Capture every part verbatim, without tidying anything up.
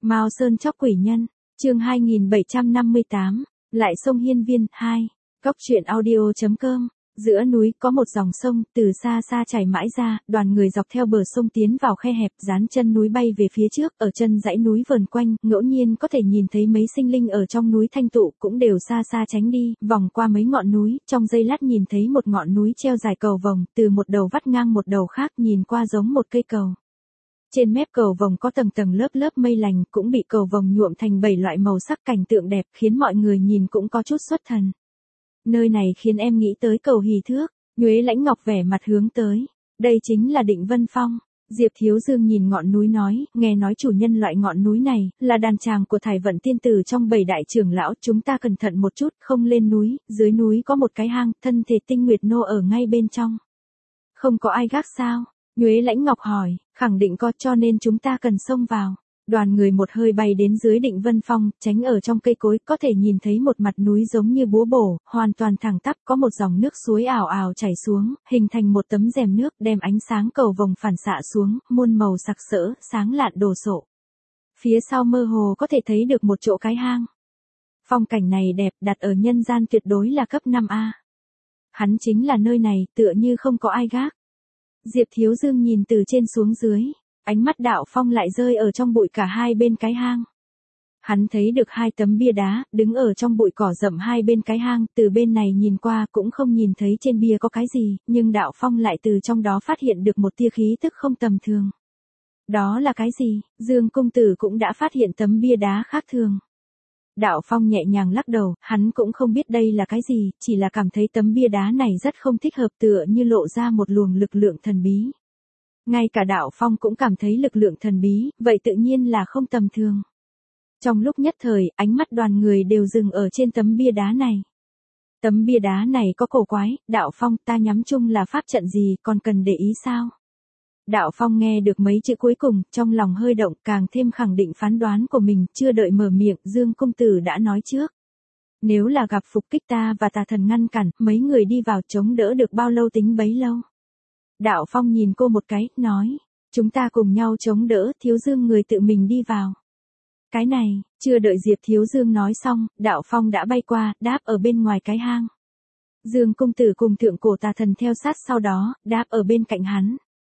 Mao Sơn chóc quỷ nhân, chương hai nghìn bảy trăm năm mươi tám, lại sông Hiên Viên, hai, Cóc truyện audio chấm com. Giữa núi có một dòng sông, từ xa xa chảy mãi ra, đoàn người dọc theo bờ sông tiến vào khe hẹp, dán chân núi bay về phía trước, ở chân dãy núi vờn quanh, ngẫu nhiên có thể nhìn thấy mấy sinh linh ở trong núi thanh tụ, cũng đều xa xa tránh đi, vòng qua mấy ngọn núi, trong giây lát nhìn thấy một ngọn núi treo dài cầu vồng, từ một đầu vắt ngang một đầu khác, nhìn qua giống một cây cầu. Trên mép cầu vồng có tầng tầng lớp lớp mây lành, cũng bị cầu vồng nhuộm thành bảy loại màu sắc, cảnh tượng đẹp, khiến mọi người nhìn cũng có chút xuất thần. Nơi này khiến em nghĩ tới cầu Hì Thước. Nhuế Lãnh Ngọc vẻ mặt hướng tới. Đây chính là Định Vân Phong. Diệp Thiếu Dương nhìn ngọn núi nói, nghe nói chủ nhân loại ngọn núi này, là đàn tràng của Thải Vận Tiên Tử trong bảy đại trưởng lão, chúng ta cẩn thận một chút, không lên núi, dưới núi có một cái hang, thân thể Tinh Nguyệt Nô ở ngay bên trong. Không có ai gác sao? Nhuế Lãnh Ngọc hỏi, khẳng định có, cho nên chúng ta cần xông vào. Đoàn người một hơi bay đến dưới Định Vân Phong, tránh ở trong cây cối, có thể nhìn thấy một mặt núi giống như búa bổ, hoàn toàn thẳng tắp, có một dòng nước suối ảo ảo chảy xuống, hình thành một tấm rèm nước, đem ánh sáng cầu vồng phản xạ xuống, muôn màu sặc sỡ, sáng lạn đồ sộ. Phía sau mơ hồ có thể thấy được một chỗ cái hang. Phong cảnh này đẹp, đặt ở nhân gian tuyệt đối là cấp năm A. Hắn chính là nơi này, tựa như không có ai gác. Diệp Thiếu Dương nhìn từ trên xuống dưới. Ánh mắt Đạo Phong lại rơi ở trong bụi cả hai bên cái hang. Hắn thấy được hai tấm bia đá, đứng ở trong bụi cỏ rậm hai bên cái hang, từ bên này nhìn qua cũng không nhìn thấy trên bia có cái gì, nhưng Đạo Phong lại từ trong đó phát hiện được một tia khí tức không tầm thường. Đó là cái gì? Dương Công Tử cũng đã phát hiện tấm bia đá khác thường. Đạo Phong nhẹ nhàng lắc đầu, hắn cũng không biết đây là cái gì, chỉ là cảm thấy tấm bia đá này rất không thích hợp, tựa như lộ ra một luồng lực lượng thần bí. Ngay cả Đạo Phong cũng cảm thấy lực lượng thần bí, vậy tự nhiên là không tầm thường. Trong lúc nhất thời, ánh mắt đoàn người đều dừng ở trên tấm bia đá này. Tấm bia đá này có cổ quái, Đạo Phong, ta nhắm chung là pháp trận gì, còn cần để ý sao? Đạo Phong nghe được mấy chữ cuối cùng, trong lòng hơi động, càng thêm khẳng định phán đoán của mình, chưa đợi mở miệng, Dương Công Tử đã nói trước. Nếu là gặp phục kích ta và tà thần ngăn cản, mấy người đi vào chống đỡ được bao lâu tính bấy lâu. Đạo Phong nhìn cô một cái, nói, chúng ta cùng nhau chống đỡ, Thiếu Dương người tự mình đi vào. Cái này, chưa đợi Diệp Thiếu Dương nói xong, Đạo Phong đã bay qua, đáp ở bên ngoài cái hang. Dương Công Tử cùng thượng cổ tà thần theo sát sau đó, đáp ở bên cạnh hắn.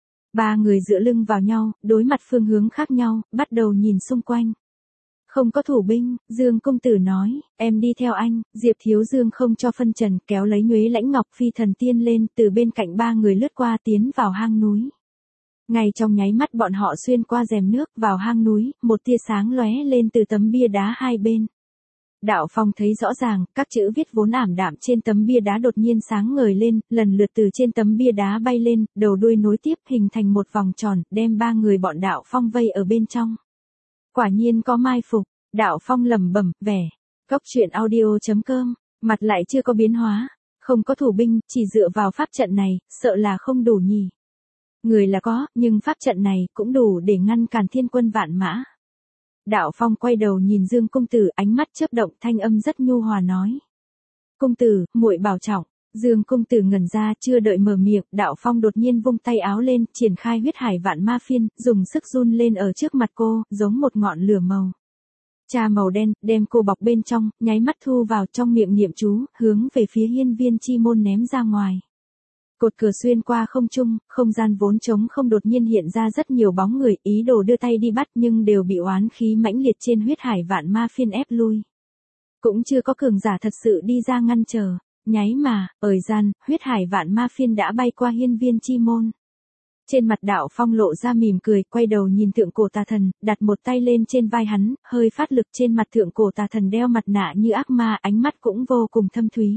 Ba người dựa lưng vào nhau, đối mặt phương hướng khác nhau, bắt đầu nhìn xung quanh. Không có thủ binh, Dương Công Tử nói, em đi theo anh, Diệp Thiếu Dương không cho phân trần, kéo lấy Nhuế Lãnh Ngọc phi thần tiên lên, từ bên cạnh ba người lướt qua tiến vào hang núi. Ngay trong nháy mắt bọn họ xuyên qua rèm nước vào hang núi, một tia sáng lóe lên từ tấm bia đá hai bên. Đạo Phong thấy rõ ràng, các chữ viết vốn ảm đạm trên tấm bia đá đột nhiên sáng ngời lên, lần lượt từ trên tấm bia đá bay lên, đầu đuôi nối tiếp hình thành một vòng tròn, đem ba người bọn Đạo Phong vây ở bên trong. Quả nhiên có mai phục, Đạo Phong lẩm bẩm, vẻ. Cóc truyện audio chấm com, mặt lại chưa có biến hóa, không có thủ binh, chỉ dựa vào pháp trận này, sợ là không đủ nhỉ. Người là có, nhưng pháp trận này cũng đủ để ngăn cản thiên quân vạn mã. Đạo Phong quay đầu nhìn Dương Công Tử, ánh mắt chớp động, thanh âm rất nhu hòa nói. Công Tử, muội bảo trọng. Dương Công Tử ngẩn ra, chưa đợi mở miệng, Đạo Phong đột nhiên vung tay áo lên, triển khai huyết hải vạn ma phiên, dùng sức run lên ở trước mặt cô, giống một ngọn lửa màu. Trà màu đen, đem cô bọc bên trong, nháy mắt thu vào trong miệng niệm chú, hướng về phía hiên viên chi môn ném ra ngoài. Cột cửa xuyên qua không trung, không gian vốn trống không đột nhiên hiện ra rất nhiều bóng người, ý đồ đưa tay đi bắt nhưng đều bị oán khí mãnh liệt trên huyết hải vạn ma phiên ép lui. Cũng chưa có cường giả thật sự đi ra ngăn trở, nháy mà, ở gian, huyết hải vạn ma phiên đã bay qua hiên viên chi môn. Trên mặt Đạo Phong lộ ra mỉm cười, quay đầu nhìn thượng cổ tà thần, đặt một tay lên trên vai hắn, hơi phát lực, trên mặt thượng cổ tà thần đeo mặt nạ như ác ma, ánh mắt cũng vô cùng thâm thúy.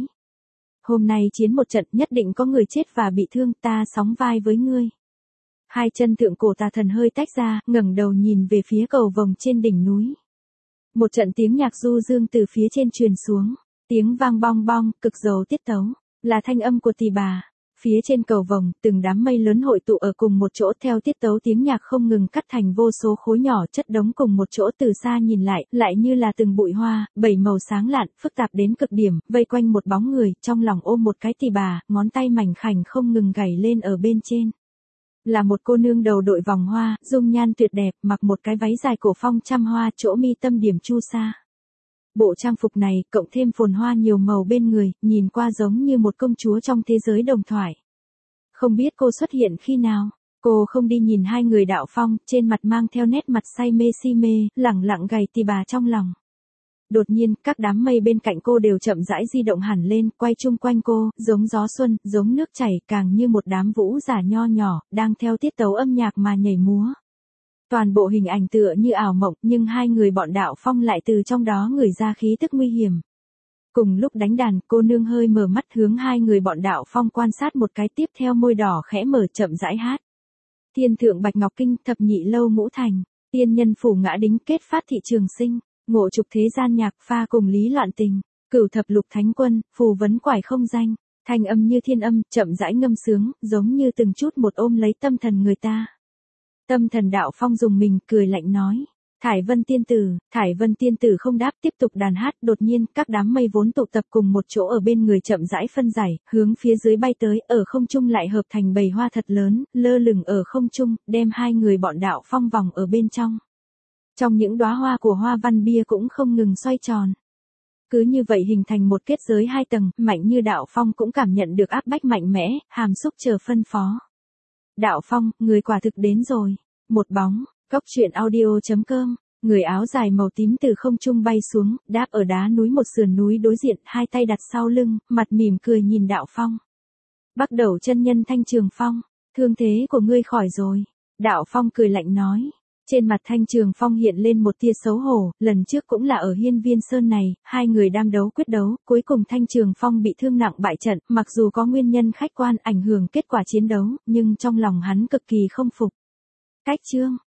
Hôm nay chiến một trận, nhất định có người chết và bị thương, ta sóng vai với ngươi. Hai chân thượng cổ tà thần hơi tách ra, ngẩng đầu nhìn về phía cầu vồng trên đỉnh núi. Một trận tiếng nhạc du dương từ phía trên truyền xuống, tiếng vang bong bong, cực giàu tiết tấu, là thanh âm của tỳ bà. Phía trên cầu vồng, từng đám mây lớn hội tụ ở cùng một chỗ, theo tiết tấu tiếng nhạc không ngừng cắt thành vô số khối nhỏ chất đống cùng một chỗ, từ xa nhìn lại, lại như là từng bụi hoa, bảy màu sáng lạn, phức tạp đến cực điểm, vây quanh một bóng người, trong lòng ôm một cái tỳ bà, ngón tay mảnh khảnh không ngừng gảy lên ở bên trên. Là một cô nương đầu đội vòng hoa, dung nhan tuyệt đẹp, mặc một cái váy dài cổ phong trăm hoa, chỗ mi tâm điểm chu sa. Bộ trang phục này, cộng thêm phồn hoa nhiều màu bên người, nhìn qua giống như một công chúa trong thế giới đồng thoại. Không biết cô xuất hiện khi nào, cô không đi nhìn hai người Đạo Phong, trên mặt mang theo nét mặt say mê si mê, lẳng lặng gầy tì bà trong lòng. Đột nhiên, các đám mây bên cạnh cô đều chậm rãi di động hẳn lên, quay chung quanh cô, giống gió xuân, giống nước chảy, càng như một đám vũ giả nho nhỏ, đang theo tiết tấu âm nhạc mà nhảy múa. Toàn bộ hình ảnh tựa như ảo mộng, nhưng hai người bọn Đạo Phong lại từ trong đó ngửi ra khí tức nguy hiểm. Cùng lúc đánh đàn, cô nương hơi mở mắt hướng hai người bọn Đạo Phong quan sát một cái, tiếp theo môi đỏ khẽ mở chậm rãi hát. Thiên thượng bạch ngọc kinh, thập nhị lâu ngũ thành, tiên nhân phủ ngã đính, kết phát thị trường sinh, ngộ trục thế gian nhạc, pha cùng lý loạn tình, cửu thập lục thánh quân, phù vấn quải không danh, thanh âm như thiên âm, chậm rãi ngâm sướng, giống như từng chút một ôm lấy tâm thần người ta. Tâm thần Đạo Phong dùng mình, cười lạnh nói. Thải Vân tiên tử, Thải Vân tiên tử không đáp, tiếp tục đàn hát, đột nhiên, các đám mây vốn tụ tập cùng một chỗ ở bên người chậm rãi phân giải, hướng phía dưới bay tới, ở không trung lại hợp thành bầy hoa thật lớn, lơ lửng ở không trung, đem hai người bọn Đạo Phong vòng ở bên trong. Trong những đóa hoa của hoa văn bia cũng không ngừng xoay tròn. Cứ như vậy hình thành một kết giới hai tầng, mạnh như Đạo Phong cũng cảm nhận được áp bách mạnh mẽ, hàm xúc chờ phân phó. Đạo Phong, người quả thực đến rồi. Một bóng. Cốc truyện audio chấm com, người áo dài màu tím từ không trung bay xuống, đáp ở đá núi một sườn núi đối diện, hai tay đặt sau lưng, mặt mỉm cười nhìn Đạo Phong. Bắt đầu chân nhân Thanh Trường Phong, thương thế của ngươi khỏi rồi. Đạo Phong cười lạnh nói. Trên mặt Thanh Trường Phong hiện lên một tia xấu hổ, lần trước cũng là ở Hiên Viên Sơn này, hai người đang đấu quyết đấu, cuối cùng Thanh Trường Phong bị thương nặng bại trận, mặc dù có nguyên nhân khách quan ảnh hưởng kết quả chiến đấu, nhưng trong lòng hắn cực kỳ không phục. Cách chương